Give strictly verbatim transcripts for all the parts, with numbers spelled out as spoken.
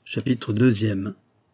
Chapitre deuxième.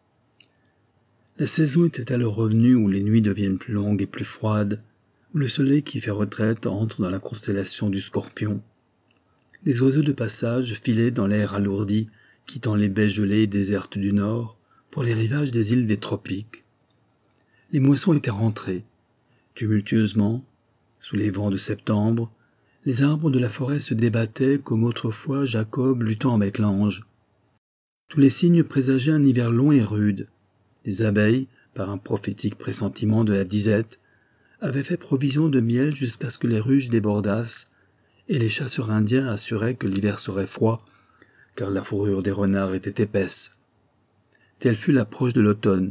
La saison était alors revenue où les nuits deviennent plus longues et plus froides, où le soleil qui fait retraite entre dans la constellation du Scorpion. Les oiseaux de passage filaient dans l'air alourdi, quittant les baies gelées et désertes du nord, pour les rivages des îles des tropiques. Les moissons étaient rentrées. Tumultueusement, sous les vents de septembre, les arbres de la forêt se débattaient comme autrefois Jacob luttant avec l'ange. Tous les signes présageaient un hiver long et rude. Les abeilles, par un prophétique pressentiment de la disette, avaient fait provision de miel jusqu'à ce que les ruches débordassent, et les chasseurs indiens assuraient que l'hiver serait froid, car la fourrure des renards était épaisse. Telle fut l'approche de l'automne.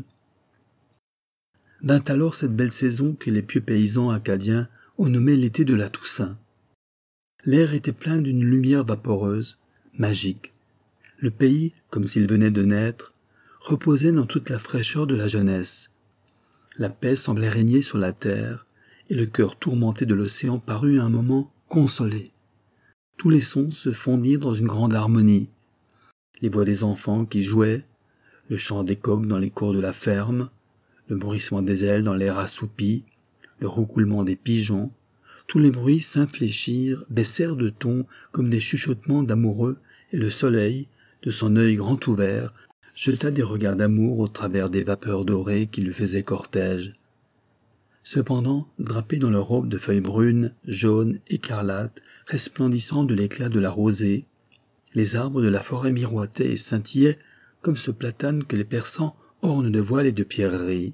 Vint alors cette belle saison que les pieux paysans acadiens ont nommé l'été de la Toussaint. L'air était plein d'une lumière vaporeuse, magique. Le pays, comme s'il venait de naître, reposait dans toute la fraîcheur de la jeunesse. La paix semblait régner sur la terre, et le cœur tourmenté de l'océan parut un moment consolé. Tous les sons se fondirent dans une grande harmonie. Les voix des enfants qui jouaient, le chant des coqs dans les cours de la ferme, le bruissement des ailes dans l'air assoupi, le roucoulement des pigeons, tous les bruits s'infléchirent, baissèrent de ton comme des chuchotements d'amoureux, et le soleil, de son œil grand ouvert, jeta des regards d'amour au travers des vapeurs dorées qui lui faisaient cortège. Cependant, drapés dans leurs robes de feuilles brunes, jaunes, écarlates, resplendissant de l'éclat de la rosée, les arbres de la forêt miroitaient et scintillaient comme ce platane que les Persans ornent de voiles et de pierreries.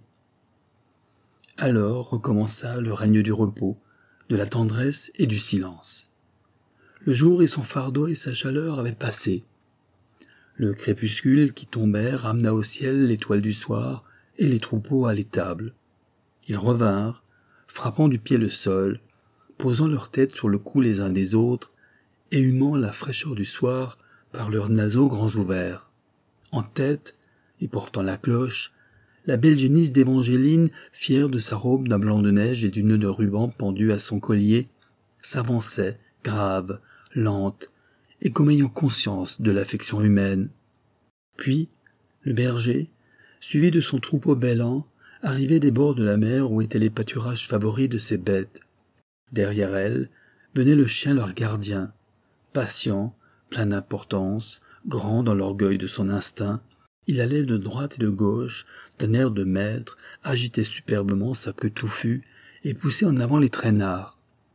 Alors recommença le règne du repos, de la tendresse et du silence. Le jour et son fardeau et sa chaleur avaient passé. Le crépuscule qui tombait ramena au ciel l'étoile du soir et les troupeaux à l'étable. Ils revinrent, frappant du pied le sol, posant leurs têtes sur le cou les uns des autres et humant la fraîcheur du soir par leurs naseaux grands ouverts. En tête, et portant la cloche, la belle génisse d'Évangéline, fière de sa robe d'un blanc de neige et du nœud de ruban pendu à son collier, s'avançait, grave, lente, et comme ayant conscience de l'affection humaine. Puis, le berger, suivi de son troupeau bêlant, arrivait des bords de la mer où étaient les pâturages favoris de ses bêtes. Derrière elle, venait le chien leur gardien, patient, plein d'importance, grand dans l'orgueil de son instinct. Il allait de droite et de gauche, d'un air de maître, agitait superbement sa queue touffue et poussait en avant les traînards.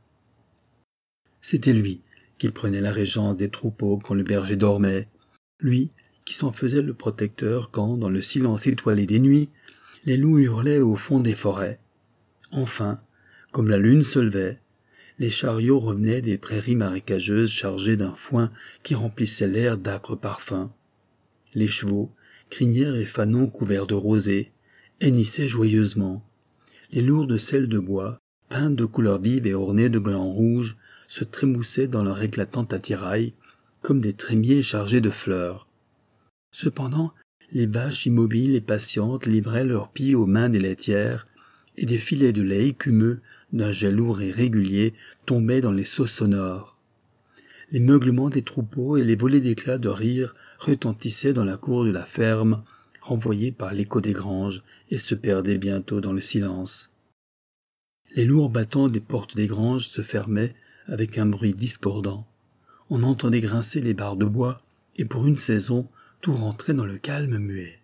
C'était lui qui prenait la régence des troupeaux quand le berger dormait, lui qui s'en faisait le protecteur quand, dans le silence étoilé des nuits, les loups hurlaient au fond des forêts. Enfin, comme la lune se levait, les chariots revenaient des prairies marécageuses chargés d'un foin qui remplissait l'air d'âcres parfums. Les chevaux, crinières et fanons couverts de rosée, hennissaient joyeusement. Les lourdes selles de bois, peintes de couleurs vives et ornées de glands rouges, se trémoussaient dans leur éclatante attirail, comme des trémiers chargés de fleurs. Cependant, les vaches immobiles et patientes livraient leurs pieds aux mains des laitières, et des filets de lait écumeux, d'un jet lourd et régulier, tombaient dans les seaux sonores. Les meuglements des troupeaux et les volées d'éclats de rire retentissaient dans la cour de la ferme, renvoyés par l'écho des granges, et se perdaient bientôt dans le silence. Les lourds battants des portes des granges se fermaient avec un bruit discordant. On entendait grincer les barres de bois, et pour une saison, tout rentrait dans le calme muet.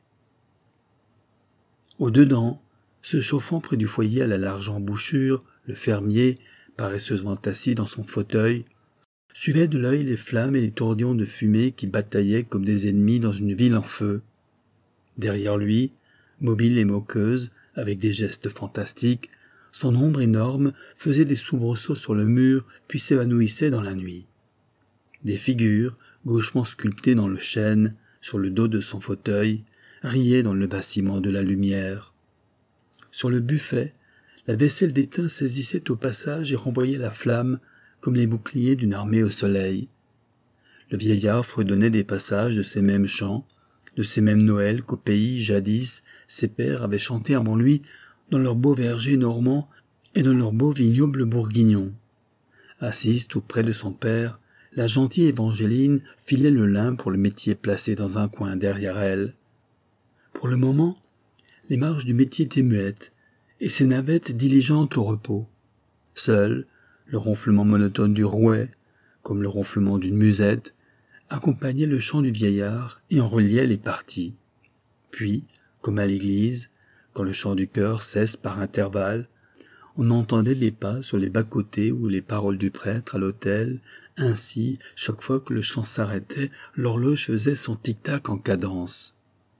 Au-dedans, se chauffant près du foyer à la large embouchure, le fermier, paresseusement assis dans son fauteuil, suivait de l'œil les flammes et les tourbillons de fumée qui bataillaient comme des ennemis dans une ville en feu. Derrière lui, mobile et moqueuse, avec des gestes fantastiques, son ombre énorme faisait des soubresauts sur le mur puis s'évanouissait dans la nuit. Des figures, gauchement sculptées dans le chêne, sur le dos de son fauteuil, riaient dans le vacillement de la lumière. Sur le buffet, la vaisselle d'étain saisissait au passage et renvoyait la flamme comme les boucliers d'une armée au soleil. Le vieillard fredonnait des passages de ces mêmes chants, de ces mêmes Noëls qu'au pays, jadis, ses pères avaient chanté avant lui dans leurs beaux vergers normands et dans leurs beaux vignobles bourguignons. Assise tout près de son père, la gentille Évangéline filait le lin pour le métier placé dans un coin derrière elle. Pour le moment, les marches du métier étaient muettes, et ses navettes diligentes au repos. Seul, le ronflement monotone du rouet, comme le ronflement d'une musette, accompagnait le chant du vieillard et en reliait les parties. Puis, comme à l'église, quand le chant du chœur cesse par intervalles, on entendait les pas sur les bas-côtés ou les paroles du prêtre à l'autel. Ainsi, chaque fois que le chant s'arrêtait, l'horloge faisait son tic-tac en cadence.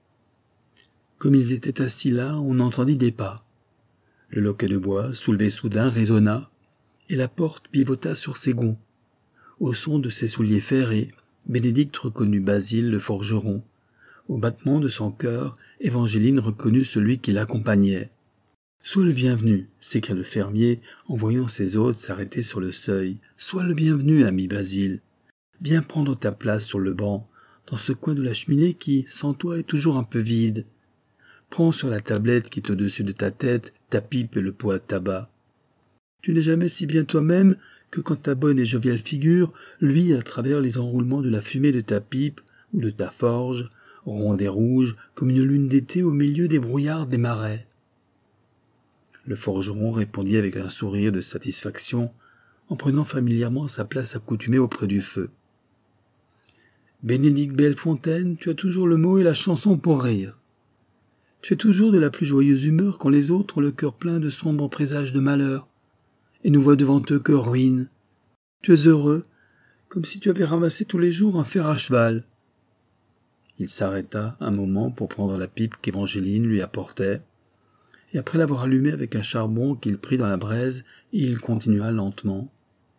Comme ils étaient assis là, on entendit des pas. Le loquet de bois, soulevé soudain, résonna, et la porte pivota sur ses gonds. Au son de ses souliers ferrés, Bénédicte reconnut Basile le forgeron. Au battement de son cœur, Évangéline reconnut celui qui l'accompagnait. « Sois le bienvenu » s'écria le fermier en voyant ses hôtes s'arrêter sur le seuil. « Sois le bienvenu, ami Basile. Viens prendre ta place sur le banc, dans ce coin de la cheminée qui, sans toi, est toujours un peu vide. Prends sur la tablette qui est au-dessus de ta tête ta pipe et le pot à tabac. Tu n'es jamais si bien toi-même que quand ta bonne et joviale figure luit à travers les enroulements de la fumée de ta pipe ou de ta forge, ronde et rouge comme une lune d'été au milieu des brouillards des marais. » Le forgeron répondit avec un sourire de satisfaction, en prenant familièrement sa place accoutumée auprès du feu. « Bénédicte Bellefontaine, tu as toujours le mot et la chanson pour rire. Tu es toujours de la plus joyeuse humeur quand les autres ont le cœur plein de sombres présages de malheur, et ne voient devant eux que ruine. Tu es heureux, comme si tu avais ramassé tous les jours un fer à cheval. » Il s'arrêta un moment pour prendre la pipe qu'Évangéline lui apportait, et après l'avoir allumée avec un charbon qu'il prit dans la braise, il continua lentement.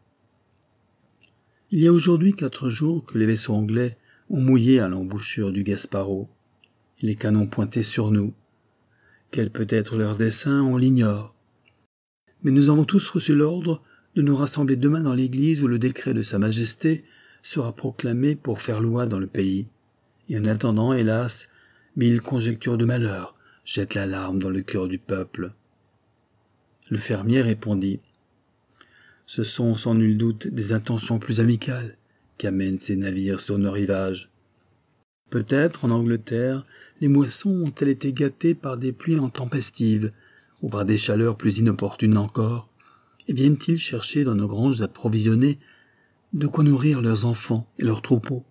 « Il y a aujourd'hui quatre jours que les vaisseaux anglais ont mouillé à l'embouchure du Gaspereau. Les canons pointaient sur nous. Quel peut être leur dessein, on l'ignore. Mais nous avons tous reçu l'ordre de nous rassembler demain dans l'église où le décret de Sa Majesté sera proclamé pour faire loi dans le pays. Et en attendant, hélas, mille conjectures de malheur jettent l'alarme dans le cœur du peuple. » Le fermier répondit. « Ce sont sans nul doute des intentions plus amicales qui amènent ces navires sur nos rivages. Peut-être, en Angleterre, les moissons ont-elles été gâtées par des pluies intempestives ou par des chaleurs plus inopportunes encore, et viennent-ils chercher dans nos granges approvisionnées de quoi nourrir leurs enfants et leurs troupeaux.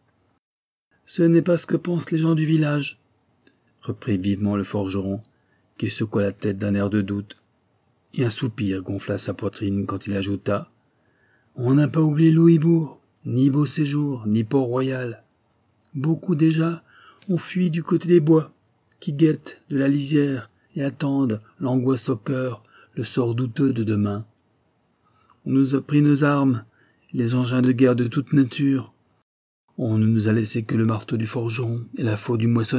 Ce n'est pas ce que pensent les gens du village, reprit vivement le forgeron, qui secoua la tête d'un air de doute, et un soupir gonfla sa poitrine quand il ajouta « On n'a pas oublié Louisbourg, ni Beauséjour, ni Port-Royal. Beaucoup déjà ont fui du côté des bois, qui guettent de la lisière et attendent, l'angoisse au cœur, le sort douteux de demain. On nous a pris nos armes, les engins de guerre de toute nature. On ne nous a laissé que le marteau du forgeron et la faux du moissonneur. »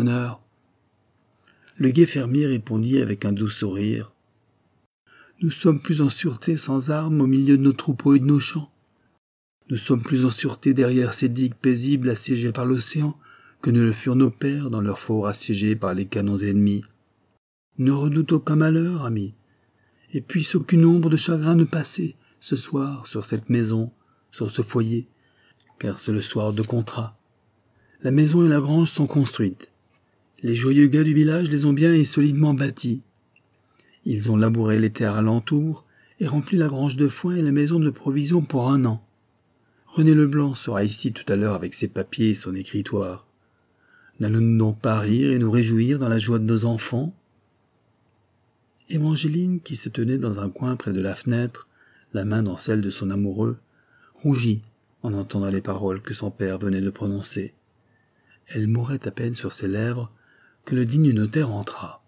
Le gai fermier répondit avec un doux sourire. « Nous sommes plus en sûreté sans armes au milieu de nos troupeaux et de nos champs. Nous sommes plus en sûreté derrière ces digues paisibles assiégées par l'océan que ne le furent nos pères dans leurs forts assiégés par les canons ennemis. Ne redoute aucun malheur, ami, et puisse aucune ombre de chagrin ne passer ce soir sur cette maison, sur ce foyer, car c'est le soir de contrat. La maison et la grange sont construites. Les joyeux gars du village les ont bien et solidement bâtis. Ils ont labouré les terres alentour et rempli la grange de foin et la maison de provisions pour un an. René Leblanc sera ici tout à l'heure avec ses papiers et son écritoire. N'allons-nous donc pas rire et nous réjouir dans la joie de nos enfants ?» Évangéline, qui se tenait dans un coin près de la fenêtre, la main dans celle de son amoureux, rougit en entendant les paroles que son père venait de prononcer. Elle mourait à peine sur ses lèvres que le digne notaire entra.